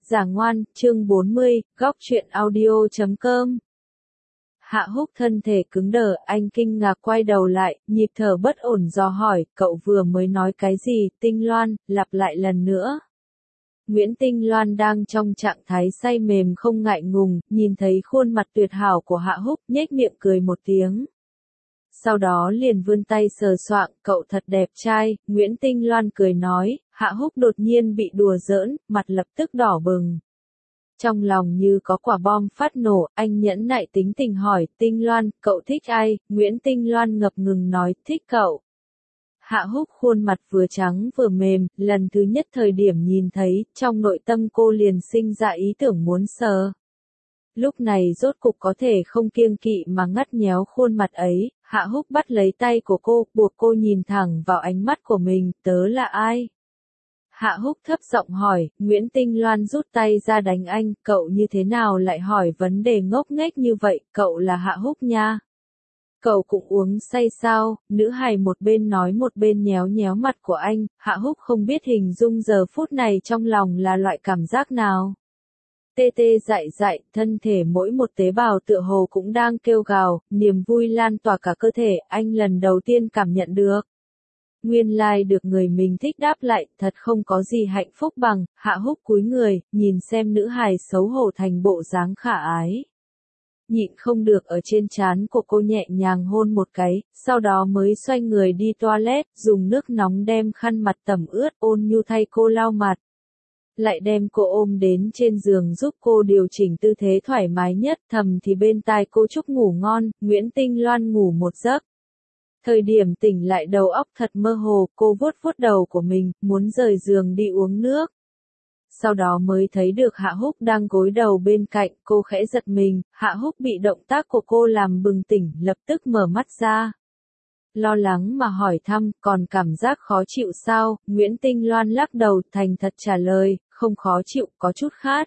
Giả ngoan, chương 40, góc truyện audio.com. Hạ Húc thân thể cứng đờ, anh kinh ngạc quay đầu lại, nhịp thở bất ổn dò hỏi, cậu vừa mới nói cái gì, Tinh Loan, lặp lại lần nữa. Nguyễn Tinh Loan đang trong trạng thái say mềm không ngại ngùng, nhìn thấy khuôn mặt tuyệt hảo của Hạ Húc, nhếch miệng cười một tiếng. Sau đó liền vươn tay sờ soạng, cậu thật đẹp trai, Nguyễn Tinh Loan cười nói, Hạ Húc đột nhiên bị đùa giỡn, mặt lập tức đỏ bừng. Trong lòng như có quả bom phát nổ, anh nhẫn nại tính tình hỏi, Tinh Loan, cậu thích ai? Nguyễn Tinh Loan ngập ngừng nói, thích cậu. Hạ Húc khuôn mặt vừa trắng vừa mềm, lần thứ nhất thời điểm nhìn thấy, trong nội tâm cô liền sinh ra ý tưởng muốn sờ. Lúc này rốt cục có thể không kiêng kỵ mà ngắt nhéo khuôn mặt ấy, Hạ Húc bắt lấy tay của cô, buộc cô nhìn thẳng vào ánh mắt của mình, tớ là ai? Hạ Húc thấp giọng hỏi, Nguyễn Tinh Loan rút tay ra đánh anh, cậu như thế nào lại hỏi vấn đề ngốc nghếch như vậy, cậu là Hạ Húc nha. Cậu cũng uống say sao, nữ hài một bên nói một bên nhéo nhéo mặt của anh, Hạ Húc không biết hình dung giờ phút này trong lòng là loại cảm giác nào. Tê tê dại dại, thân thể mỗi một tế bào tựa hồ cũng đang kêu gào, niềm vui lan tỏa cả cơ thể, anh lần đầu tiên cảm nhận được. Nguyên lai được người mình thích đáp lại, thật không có gì hạnh phúc bằng, Hạ Húc cúi người, nhìn xem nữ hài xấu hổ thành bộ dáng khả ái. Nhịn không được ở trên trán của cô nhẹ nhàng hôn một cái, sau đó mới xoay người đi toilet, dùng nước nóng đem khăn mặt tẩm ướt ôn nhu thay cô lau mặt. Lại đem cô ôm đến trên giường giúp cô điều chỉnh tư thế thoải mái nhất, thầm thì bên tai cô chúc ngủ ngon, Nguyễn Tinh Loan ngủ một giấc. Thời điểm tỉnh lại đầu óc thật mơ hồ, cô vuốt vuốt đầu của mình, muốn rời giường đi uống nước. Sau đó mới thấy được Hạ Húc đang gối đầu bên cạnh, cô khẽ giật mình, Hạ Húc bị động tác của cô làm bừng tỉnh, lập tức mở mắt ra. Lo lắng mà hỏi thăm, còn cảm giác khó chịu sao? Nguyễn Tinh Loan lắc đầu, thành thật trả lời, không khó chịu, có chút khát.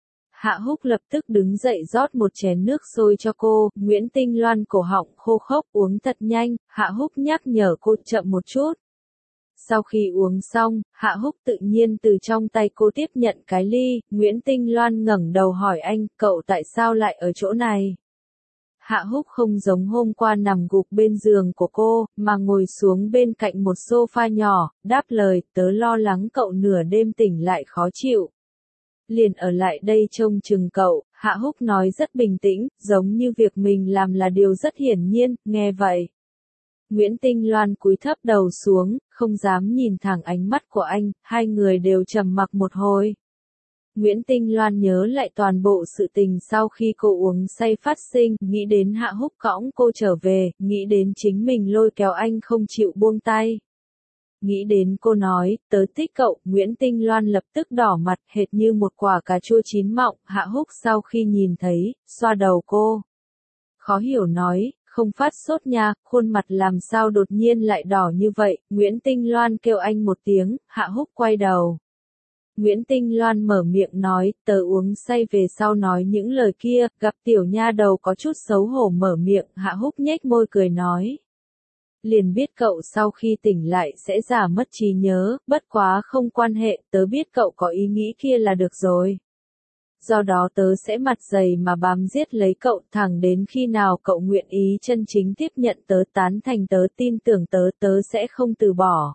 Hạ Húc lập tức đứng dậy rót một chén nước sôi cho cô, Nguyễn Tinh Loan cổ họng khô khốc uống thật nhanh, Hạ Húc nhắc nhở cô chậm một chút. Sau khi uống xong, Hạ Húc tự nhiên từ trong tay cô tiếp nhận cái ly, Nguyễn Tinh Loan ngẩng đầu hỏi anh, cậu tại sao lại ở chỗ này? Hạ Húc không giống hôm qua nằm gục bên giường của cô, mà ngồi xuống bên cạnh một sofa nhỏ, đáp lời, tớ lo lắng cậu nửa đêm tỉnh lại khó chịu. Liền ở lại đây trông chừng cậu, Hạ Húc nói rất bình tĩnh, giống như việc mình làm là điều rất hiển nhiên, nghe vậy. Nguyễn Tinh Loan cúi thấp đầu xuống, không dám nhìn thẳng ánh mắt của anh, hai người đều trầm mặc một hồi. Nguyễn Tinh Loan nhớ lại toàn bộ sự tình sau khi cô uống say phát sinh, nghĩ đến Hạ Húc cõng cô trở về, nghĩ đến chính mình lôi kéo anh không chịu buông tay. Nghĩ đến cô nói, tớ thích cậu, Nguyễn Tinh Loan lập tức đỏ mặt, hệt như một quả cà chua chín mọng, Hạ Húc sau khi nhìn thấy, xoa đầu cô. Khó hiểu nói, không phát sốt nha, khuôn mặt làm sao đột nhiên lại đỏ như vậy, Nguyễn Tinh Loan kêu anh một tiếng, Hạ Húc quay đầu. Nguyễn Tinh Loan mở miệng nói, tớ uống say về sau nói những lời kia, gặp tiểu nha đầu có chút xấu hổ mở miệng, Hạ Húc nhếch môi cười nói. Liền biết cậu sau khi tỉnh lại sẽ giả mất trí nhớ, bất quá không quan hệ, tớ biết cậu có ý nghĩ kia là được rồi. Do đó tớ sẽ mặt dày mà bám giết lấy cậu thẳng đến khi nào cậu nguyện ý chân chính tiếp nhận tớ tán thành tớ tin tưởng tớ sẽ không từ bỏ.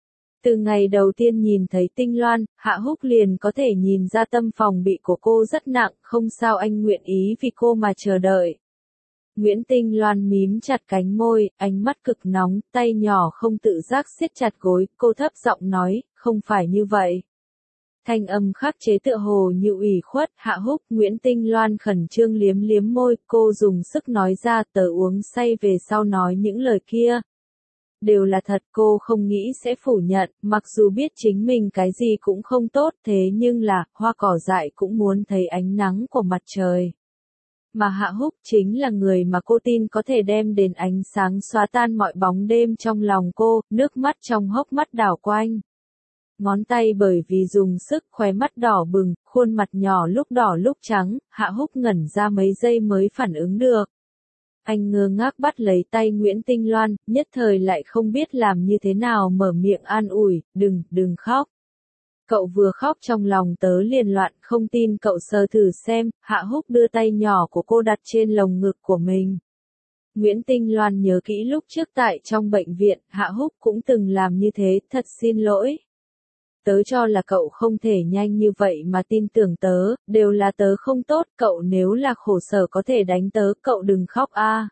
Từ ngày đầu tiên nhìn thấy Tinh Loan, Hạ Húc liền có thể nhìn ra tâm phòng bị của cô rất nặng, không sao anh nguyện ý vì cô mà chờ đợi. Nguyễn Tinh Loan mím chặt cánh môi, ánh mắt cực nóng, tay nhỏ không tự giác siết chặt gối, cô thấp giọng nói, không phải như vậy. Thanh âm khắc chế tựa hồ như ủy khuất, Hạ Húc, Nguyễn Tinh Loan khẩn trương liếm liếm môi, cô dùng sức nói ra, tớ uống say về sau nói những lời kia. Đều là thật, cô không nghĩ sẽ phủ nhận, mặc dù biết chính mình cái gì cũng không tốt, thế nhưng là, hoa cỏ dại cũng muốn thấy ánh nắng của mặt trời. Mà Hạ Húc chính là người mà cô tin có thể đem đến ánh sáng xóa tan mọi bóng đêm trong lòng cô, nước mắt trong hốc mắt đảo quanh. Ngón tay bởi vì dùng sức khóe mắt đỏ bừng, khuôn mặt nhỏ lúc đỏ lúc trắng, Hạ Húc ngẩn ra mấy giây mới phản ứng được. Anh ngơ ngác bắt lấy tay Nguyễn Tinh Loan, nhất thời lại không biết làm như thế nào mở miệng an ủi, đừng khóc. Cậu vừa khóc trong lòng tớ liền loạn, không tin cậu sờ thử xem. Hạ Húc đưa tay nhỏ của cô đặt trên lồng ngực của mình. Nguyễn Tinh Loan nhớ kỹ lúc trước tại trong bệnh viện, Hạ Húc cũng từng làm như thế, thật xin lỗi. Tớ cho là cậu không thể nhanh như vậy mà tin tưởng tớ, đều là tớ không tốt, cậu nếu là khổ sở có thể đánh tớ, cậu đừng khóc a.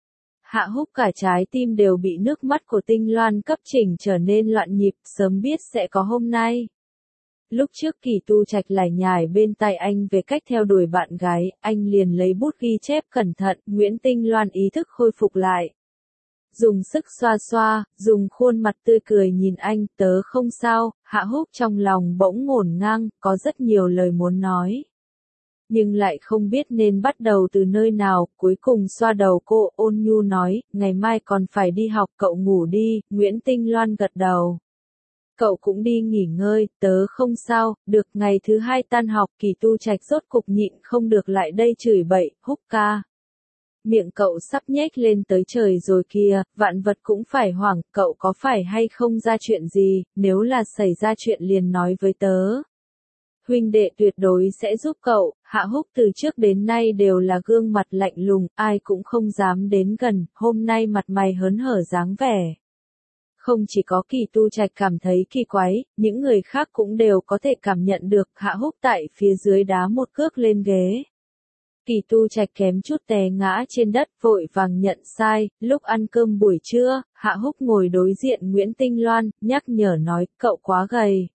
Hạ Húc cả trái tim đều bị nước mắt của Tinh Loan cấp chỉnh trở nên loạn nhịp, sớm biết sẽ có hôm nay. Lúc trước Kỳ Tu Trạch lải nhải bên tai anh về cách theo đuổi bạn gái, anh liền lấy bút ghi chép cẩn thận, Nguyễn Tinh Loan ý thức khôi phục lại. Dùng sức xoa xoa, dùng khuôn mặt tươi cười nhìn anh, tớ không sao. Hạ Húc trong lòng bỗng ngổn ngang, có rất nhiều lời muốn nói. Nhưng lại không biết nên bắt đầu từ nơi nào, cuối cùng xoa đầu cô, ôn nhu nói, ngày mai còn phải đi học, cậu ngủ đi. Nguyễn Tinh Loan gật đầu. Cậu cũng đi nghỉ ngơi, tớ không sao. Được, ngày thứ hai tan học, Kỳ Tu Trạch rốt cục nhịn không được lại đây chửi bậy, Húc ca. Miệng cậu sắp nhếch lên tới trời rồi kìa, vạn vật cũng phải hoảng, cậu có phải hay không ra chuyện gì, nếu là xảy ra chuyện liền nói với tớ. Huynh đệ tuyệt đối sẽ giúp cậu. Hạ Húc từ trước đến nay đều là gương mặt lạnh lùng, ai cũng không dám đến gần, hôm nay mặt mày hớn hở dáng vẻ. Không chỉ có Kỳ Tu Trạch cảm thấy kỳ quái, những người khác cũng đều có thể cảm nhận được. Hạ Húc tại phía dưới đá một cước lên ghế. Kỳ Tu Trạch kém chút té ngã trên đất, vội vàng nhận sai. Lúc ăn cơm buổi trưa, Hạ Húc ngồi đối diện Nguyễn Tinh Loan, nhắc nhở nói, cậu quá gầy.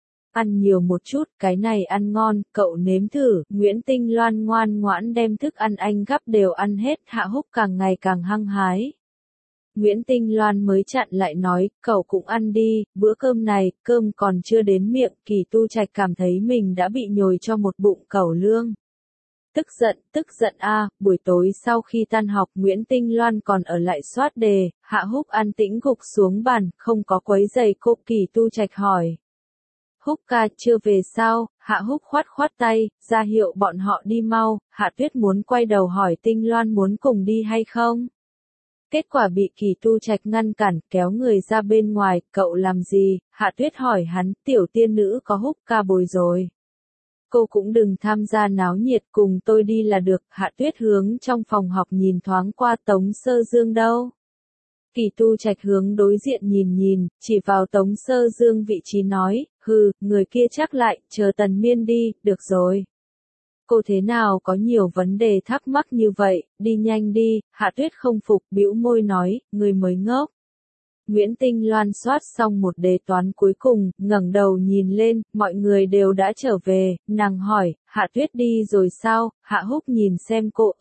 Ăn nhiều một chút, cái này ăn ngon, cậu nếm thử. Nguyễn Tinh Loan ngoan ngoãn đem thức ăn anh gắp đều ăn hết, Hạ Húc càng ngày càng hăng hái. Nguyễn Tinh Loan mới chặn lại nói, cậu cũng ăn đi, bữa cơm này, cơm còn chưa đến miệng. Kỳ Tu Trạch cảm thấy mình đã bị nhồi cho một bụng cẩu lương. Tức giận a. Buổi tối sau khi tan học, Nguyễn Tinh Loan còn ở lại soát đề. Hạ Húc an tĩnh gục xuống bàn, không có quấy giày cô. Kỳ Tu Trạch hỏi, Húc ca chưa về sao? Hạ Húc khoát khoát tay, ra hiệu bọn họ đi mau. Hạ Tuyết muốn quay đầu hỏi Tinh Loan muốn cùng đi hay không. Kết quả bị Kỳ Tu Trạch ngăn cản, kéo người ra bên ngoài. Cậu làm gì? Hạ Tuyết hỏi hắn, tiểu tiên nữ có Húc ca bồi rồi. Cô cũng đừng tham gia náo nhiệt, cùng tôi đi là được. Hạ Tuyết hướng trong phòng học nhìn thoáng qua Tống Sơ Dương đâu. Kỳ Tu Trạch hướng đối diện nhìn, chỉ vào Tống Sơ Dương vị trí nói, hừ, người kia chắc lại, chờ Tần Miên đi, được rồi. Cô thế nào có nhiều vấn đề thắc mắc như vậy, đi nhanh đi. Hạ Tuyết không phục, bĩu môi nói, người mới ngốc. Nguyễn Tinh Loan soát xong một đề toán cuối cùng, ngẩng đầu nhìn lên, mọi người đều đã trở về, nàng hỏi, Hạ Tuyết đi rồi sao? Hạ Húc nhìn xem cô,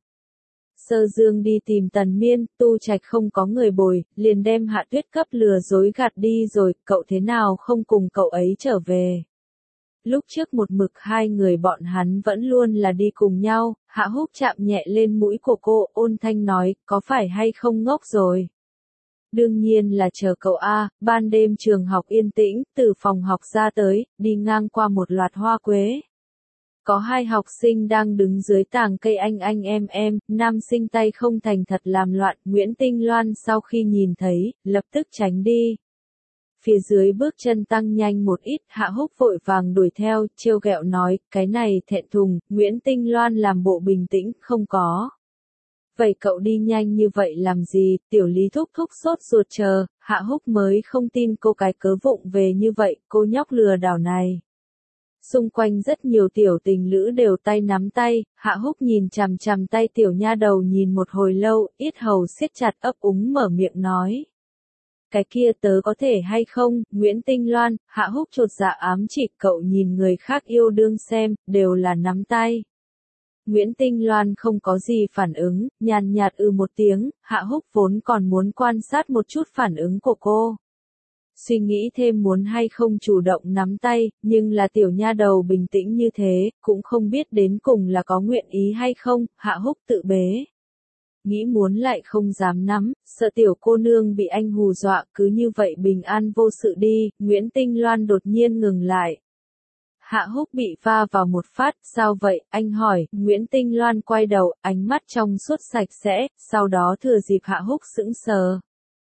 Sơ Dương đi tìm Tần Miên, Tu Trạch không có người bồi, liền đem Hạ Tuyết cấp lừa dối gạt đi rồi, cậu thế nào không cùng cậu ấy trở về? Lúc trước một mực hai người bọn hắn vẫn luôn là đi cùng nhau. Hạ Húc chạm nhẹ lên mũi của cô, ôn thanh nói, có phải hay không ngốc rồi? Đương nhiên là chờ cậu a. Ban đêm trường học yên tĩnh, từ phòng học ra tới, đi ngang qua một loạt hoa quế. Có hai học sinh đang đứng dưới tàng cây anh em, nam sinh tay không thành thật làm loạn. Nguyễn Tinh Loan sau khi nhìn thấy, lập tức tránh đi. Phía dưới bước chân tăng nhanh một ít, Hạ Húc vội vàng đuổi theo, trêu ghẹo nói, cái này thẹn thùng. Nguyễn Tinh Loan làm bộ bình tĩnh, không có. Vậy cậu đi nhanh như vậy làm gì? Tiểu Lý thúc thúc sốt ruột chờ. Hạ Húc mới không tin cô cái cớ vụng về như vậy, cô nhóc lừa đảo này. Xung quanh rất nhiều tiểu tình lữ đều tay nắm tay. Hạ Húc nhìn chằm chằm tay tiểu nha đầu nhìn một hồi lâu, yết hầu siết chặt, ấp úng mở miệng nói. Cái kia tớ có thể hay không? Nguyễn Tinh Loan. Hạ Húc chột dạ ám chỉ, cậu nhìn người khác yêu đương xem, đều là nắm tay. Nguyễn Tinh Loan không có gì phản ứng, nhàn nhạt một tiếng. Hạ Húc vốn còn muốn quan sát một chút phản ứng của cô. Suy nghĩ thêm muốn hay không chủ động nắm tay, nhưng là tiểu nha đầu bình tĩnh như thế, cũng không biết đến cùng là có nguyện ý hay không. Hạ Húc tự bế. Nghĩ muốn lại không dám nắm, sợ tiểu cô nương bị anh hù dọa, cứ như vậy bình an vô sự đi. Nguyễn Tinh Loan đột nhiên ngừng lại. Hạ Húc bị va vào một phát, sao vậy? Anh hỏi. Nguyễn Tinh Loan quay đầu, ánh mắt trong suốt sạch sẽ, sau đó thừa dịp Hạ Húc sững sờ.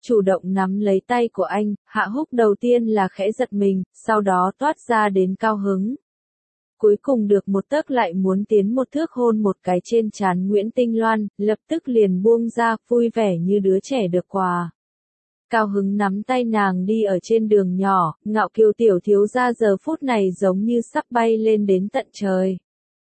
chủ động nắm lấy tay của anh, Hạ Húc đầu tiên là khẽ giật mình, sau đó toát ra đến cao hứng. Cuối cùng được một tấc lại muốn tiến một thước hôn một cái trên trán Nguyễn Tinh Loan, lập tức liền buông ra, vui vẻ như đứa trẻ được quà. Cao hứng nắm tay nàng đi ở trên đường nhỏ, ngạo kiều tiểu thiếu gia giờ phút này giống như sắp bay lên đến tận trời.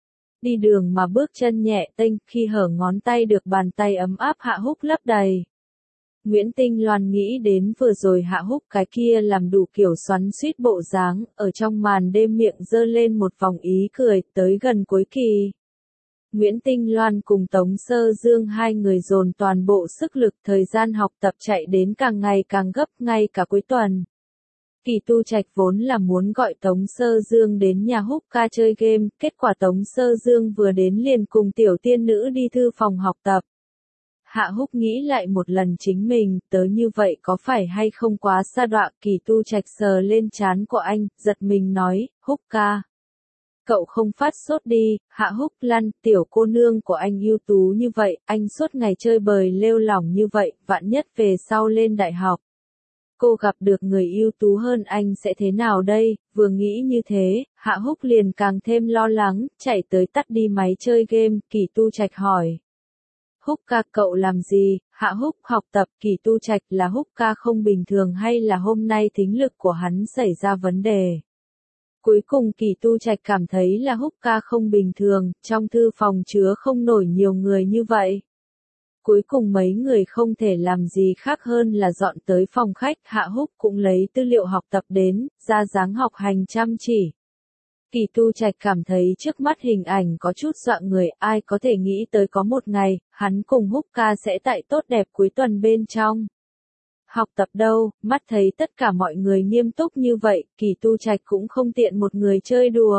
Đi đường mà bước chân nhẹ tênh, khi hở ngón tay được bàn tay ấm áp Hạ Húc lấp đầy. Nguyễn Tinh Loan nghĩ đến vừa rồi Hạ Húc cái kia làm đủ kiểu xoắn xuýt bộ dáng, ở trong màn đêm miệng giơ lên một vòng ý cười, tới gần cuối kỳ. Nguyễn Tinh Loan cùng Tống Sơ Dương hai người dồn toàn bộ sức lực, thời gian học tập chạy đến càng ngày càng gấp, ngay cả cuối tuần. Kỳ Tu Trạch vốn là muốn gọi Tống Sơ Dương đến nhà Húc ca chơi game, kết quả Tống Sơ Dương vừa đến liền cùng tiểu tiên nữ đi thư phòng học tập. Hạ Húc nghĩ lại một lần chính mình, tớ như vậy có phải hay không quá sa đọa. Kỳ Tu Trạch sờ lên trán của anh, giật mình nói, Húc ca. Cậu không phát sốt đi, Hạ Húc lăn, tiểu cô nương của anh ưu tú như vậy, anh suốt ngày chơi bời lêu lỏng như vậy, vạn nhất về sau lên đại học. Cô gặp được người ưu tú hơn anh sẽ thế nào đây? Vừa nghĩ như thế, Hạ Húc liền càng thêm lo lắng, chạy tới tắt đi máy chơi game. Kỳ Tu Trạch hỏi. Húc ca cậu làm gì? Hạ Húc học tập. Kỳ Tu Trạch là Húc ca không bình thường hay là hôm nay thính lực của hắn xảy ra vấn đề? Cuối cùng Kỳ Tu Trạch cảm thấy là Húc ca không bình thường, trong thư phòng chứa không nổi nhiều người như vậy. Cuối cùng mấy người không thể làm gì khác hơn là dọn tới phòng khách, Hạ Húc cũng lấy tư liệu học tập đến, ra dáng học hành chăm chỉ. Kỳ Tu Trạch cảm thấy trước mắt hình ảnh có chút dọa người, ai có thể nghĩ tới có một ngày, hắn cùng Húc ca sẽ tại tốt đẹp cuối tuần bên trong. Học tập đâu, mắt thấy tất cả mọi người nghiêm túc như vậy, Kỳ Tu Trạch cũng không tiện một người chơi đùa.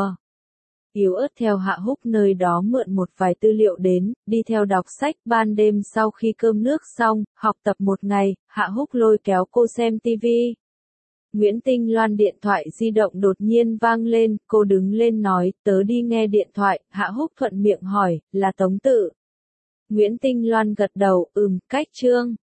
Yếu ớt theo Hạ Húc nơi đó mượn một vài tư liệu đến, đi theo đọc sách. Ban đêm sau khi cơm nước xong, học tập một ngày, Hạ Húc lôi kéo cô xem TV. Nguyễn Tinh Loan điện thoại di động đột nhiên vang lên, cô đứng lên nói, tớ đi nghe điện thoại. Hạ Húc thuận miệng hỏi, là Tống Tự. Nguyễn Tinh Loan gật đầu, cách Trương.